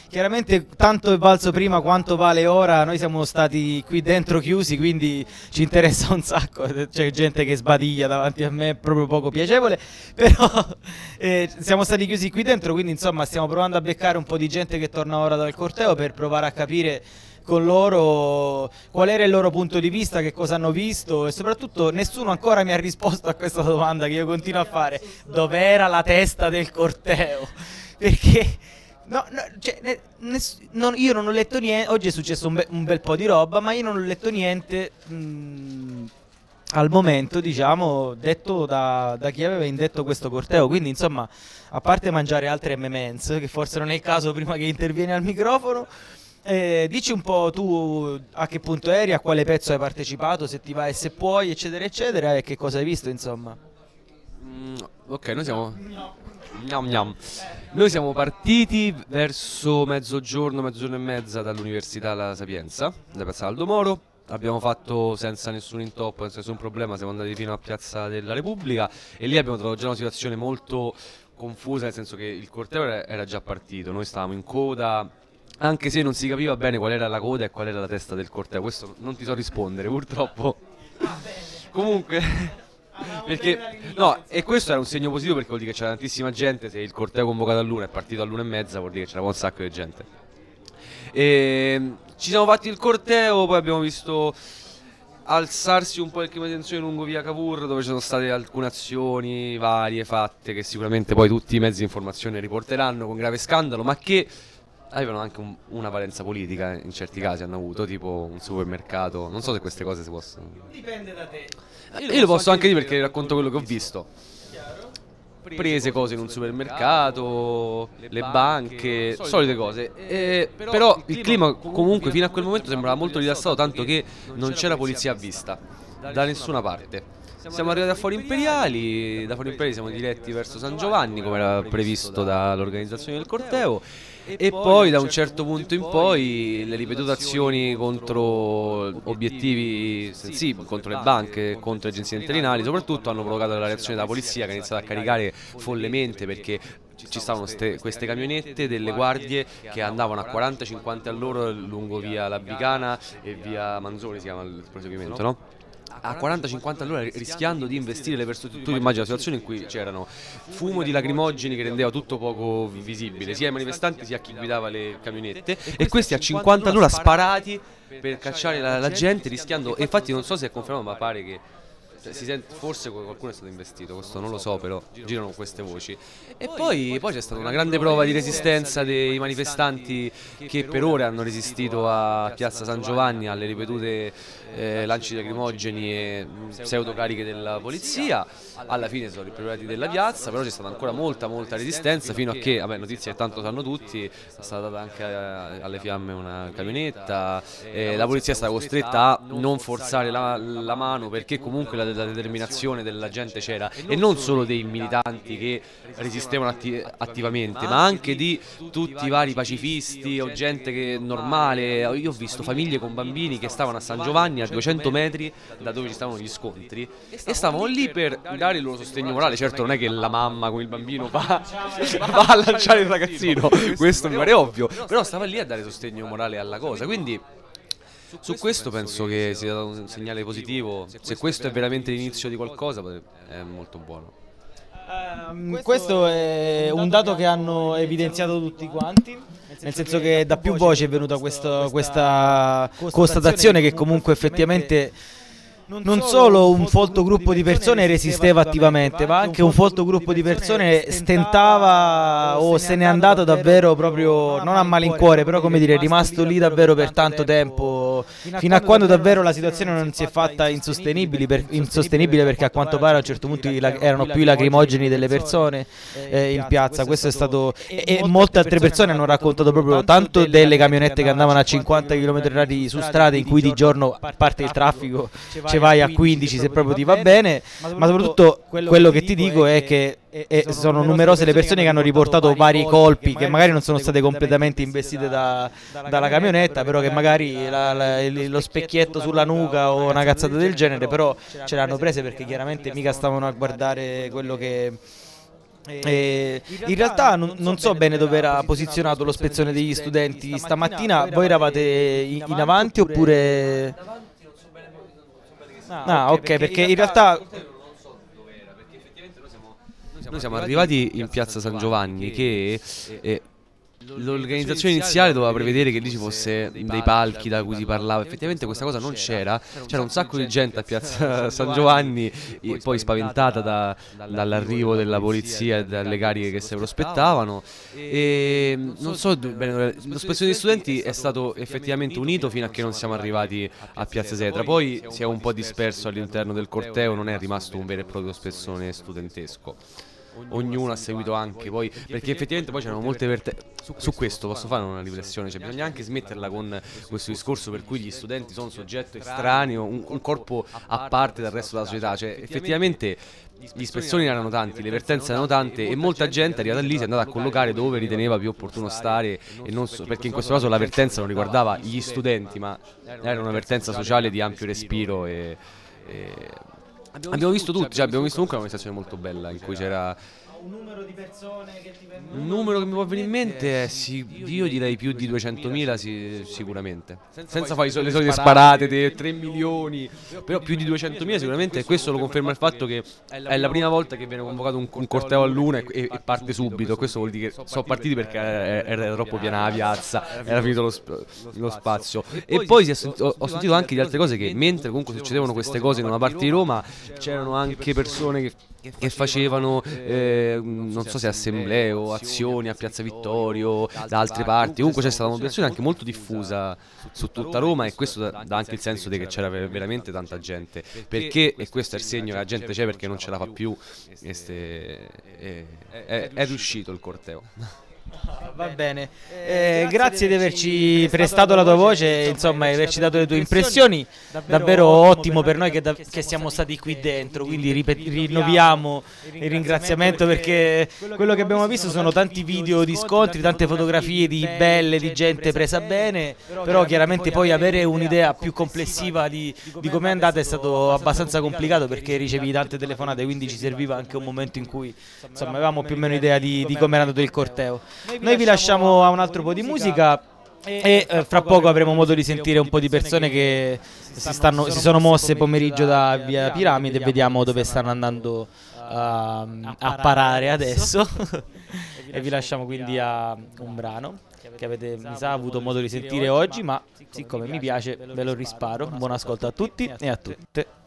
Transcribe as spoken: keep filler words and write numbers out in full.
chiaramente tanto è valso prima quanto vale ora. Noi siamo stati qui dentro chiusi, quindi ci interessa un sacco. C'è gente che sbadiglia davanti a me, è proprio poco piacevole, però eh, siamo stati chiusi qui dentro, quindi insomma stiamo provando a beccare un po' di gente che torna ora dal corteo per provare a capire con loro qual era il loro punto di vista, che cosa hanno visto, e soprattutto nessuno ancora mi ha risposto a questa domanda che io continuo a fare: dov'era la testa del corteo? Perché no, no, cioè, ne, ness- non, io non ho letto niente. Oggi è successo un, be- un bel po' di roba, ma io non ho letto niente mh, al momento, diciamo, detto da, da chi aveva indetto questo corteo. Quindi insomma, a parte mangiare altre emme and M's, che forse non è il caso prima che intervieni al microfono, Eh, dici un po' tu a che punto eri, a quale pezzo hai partecipato, se ti va e se puoi, eccetera eccetera, e che cosa hai visto, insomma. Mm, ok, noi siamo gnam gnam. Noi siamo partiti verso mezzogiorno, mezzogiorno e mezza dall'Università La Sapienza, da Piazza Aldo Moro. Abbiamo fatto senza nessun intoppo, senza nessun problema, siamo andati fino a Piazza della Repubblica e lì abbiamo trovato già una situazione molto confusa, nel senso che il corteo era, era già partito, noi stavamo in coda, anche se non si capiva bene qual era la coda e qual era la testa del corteo. Questo non ti so rispondere, purtroppo. Comunque, perché no, e questo era un segno positivo, perché vuol dire che c'era tantissima gente. Se il corteo convocato all'una è partito all'una e mezza, vuol dire che c'era un sacco di gente. E ci siamo fatti il corteo, poi abbiamo visto alzarsi un po' il clima di tensione lungo via Cavour, dove ci sono state alcune azioni varie fatte che sicuramente poi tutti i mezzi di informazione riporteranno con grave scandalo, ma che avevano anche un, una valenza politica in certi casi, hanno avuto, tipo un supermercato. Non so se queste cose si possono. Dipende da te. Io, io lo posso anche dire perché racconto quello che ho visto. Prese cose in un supermercato, le banche, solite cose. E, però il clima comunque fino a quel momento sembrava molto rilassato, tanto che non c'era polizia a vista da nessuna parte. Siamo arrivati a Fori Imperiali, da Fori Imperiali siamo diretti verso San Giovanni, come era previsto dall'organizzazione del corteo, e poi da un certo punto in poi le ripetute azioni contro obiettivi sensibili, contro le banche, contro le agenzie interinali soprattutto, hanno provocato la reazione della polizia, che ha iniziato a caricare follemente, perché ci stavano ste, queste camionette delle guardie che andavano a quaranta cinquanta all'ora lungo via La Bicana e via Manzoni, si chiama il proseguimento, no? A quaranta cinquanta all'ora, rischiando di investire le persone. Tu immagini la situazione in cui c'erano fumo di lacrimogeni che rendeva tutto poco visibile sia ai manifestanti sia a chi guidava le camionette, e questi a cinquanta all'ora sparati per cacciare la, la gente, rischiando. E infatti non so se è confermato, ma pare che si sente, forse qualcuno è stato investito, questo non lo so, però girano queste voci. E poi, poi c'è stata una grande prova di resistenza dei manifestanti, che per ore hanno resistito a Piazza San Giovanni alle ripetute eh, lanci di lacrimogeni e pseudocariche della polizia. Alla fine sono riprelevati della piazza, però c'è stata ancora molta molta resistenza, fino a che, vabbè, notizia che tanto sanno tutti, è stata data anche alle fiamme una camionetta, e la polizia è stata costretta a non forzare la, la mano, perché comunque la, la determinazione della gente c'era, e non solo dei militanti che resistevano atti- attivamente, ma anche di tutti i vari pacifisti o gente che normale. Io ho visto famiglie con bambini che stavano a San Giovanni, a duecento metri da dove ci stavano gli scontri, e stavano lì per dare il loro sostegno morale. Certo non è che la mamma con il bambino va, va a lanciare il ragazzino, questo mi pare ovvio, però stava lì a dare sostegno morale alla cosa. Quindi su questo penso che sia dato un segnale positivo. Se questo è veramente l'inizio di qualcosa, è molto buono. Um, questo è un dato che hanno evidenziato tutti quanti, nel senso che da più voci è venuta questo, questa constatazione che comunque effettivamente non solo un folto gruppo di persone resisteva attivamente, ma anche un folto gruppo di persone stentava o se n'è andato davvero proprio, non a malincuore, però come dire, è rimasto lì davvero per tanto tempo, fino a quando davvero la situazione non si è fatta insostenibile, per, insostenibile perché a quanto pare a un certo punto erano più i lacrimogeni delle persone eh, in piazza. Questo è stato, e, e molte altre persone hanno raccontato proprio tanto delle camionette che andavano a cinquanta chilometri orari su strade in cui di giorno, a parte il traffico, vai a quindici se proprio ti va bene, ma soprattutto quello che ti dico è che e sono numerose le persone che hanno riportato vari colpi che magari non sono state completamente investite da, dalla camionetta, però che magari la, la, lo specchietto sulla nuca o una cazzata del genere, però ce l'hanno prese perché chiaramente mica stavano a guardare quello che E in realtà non, non so bene dove era posizionato lo spezzone degli studenti stamattina. Voi eravate in, in avanti oppure... Ah, ok, perché in realtà... Noi siamo arrivati in piazza San Giovanni che eh, l'organizzazione iniziale doveva prevedere che lì ci fosse dei palchi da cui si parlava. Effettivamente questa cosa non c'era. C'era un sacco di gente a piazza San Giovanni, poi spaventata da, dall'arrivo della polizia e dalle cariche che si prospettavano. E non so bene, lo spezzone degli studenti è stato effettivamente unito fino a che non siamo arrivati a piazza Setra. Poi si è un po' disperso all'interno del corteo, non è rimasto un vero e proprio spezzone studentesco. Ognuno ha seguito anche poi, perché effettivamente poi c'erano molte vertenze. Su, su questo posso fare una riflessione, cioè bisogna anche smetterla con questo discorso per cui gli studenti sono un soggetto estraneo, un, un corpo a parte dal resto della società. Cioè effettivamente gli spezzoni erano tanti, le vertenze erano tante e molta gente arrivata lì si è andata a collocare dove riteneva più opportuno stare, e non so, perché in questo caso la vertenza non riguardava gli studenti, ma era una vertenza sociale di ampio respiro e, e abbiamo visto tutti, cioè abbiamo visto comunque una manifestazione molto bella in cui c'era un numero di persone che ti vengono... Un numero che mi può venire in mente è, sì, io direi più di duecentomila sì, sicuramente. Senza fare le solite sparate di tre milioni, però più di duecentomila sicuramente, e questo lo conferma il fatto che è la prima volta che viene convocato un, un corteo a luna e, e parte subito. Questo vuol dire che sono partiti perché era, era troppo piena la piazza, era finito lo, sp- lo spazio. E poi si è sentito, ho sentito anche di altre cose, che mentre comunque succedevano queste cose in una parte di Roma, c'erano anche persone che che facevano eh, non so se assemblee o azioni a Piazza Vittorio, da altre parti. Comunque c'è stata una mobilitazione anche molto diffusa su tutta Roma, e questo dà, dà anche il senso di che c'era veramente tanta gente, perché, e questo è il segno che la gente c'è perché non ce la fa più, e ste, è, è, è riuscito il corteo. Va bene, eh, grazie di averci prestato la tua voce, insomma, e averci dato le tue impressioni. Davvero ottimo per noi che, da, che siamo stati qui dentro, quindi ripet- rinnoviamo il ringraziamento, perché quello che abbiamo visto sono tanti video di scontri, tante fotografie di belle, di gente presa bene, però chiaramente poi avere un'idea più complessiva di, di com'è andata è stato abbastanza complicato, perché ricevi tante telefonate, quindi ci serviva anche un momento in cui insomma avevamo più o meno idea di, di come era andato il corteo. Noi vi lasciamo a un altro po' di musica e eh, fra poco avremo modo di sentire un po' di persone che si, stanno, si sono mosse pomeriggio da via Piramide, e vediamo dove stanno andando uh, a parare adesso. E vi lasciamo quindi a un brano che avete, mi sa, avuto modo di sentire oggi, ma siccome mi piace ve lo risparo. Buon ascolto a tutti e a tutte.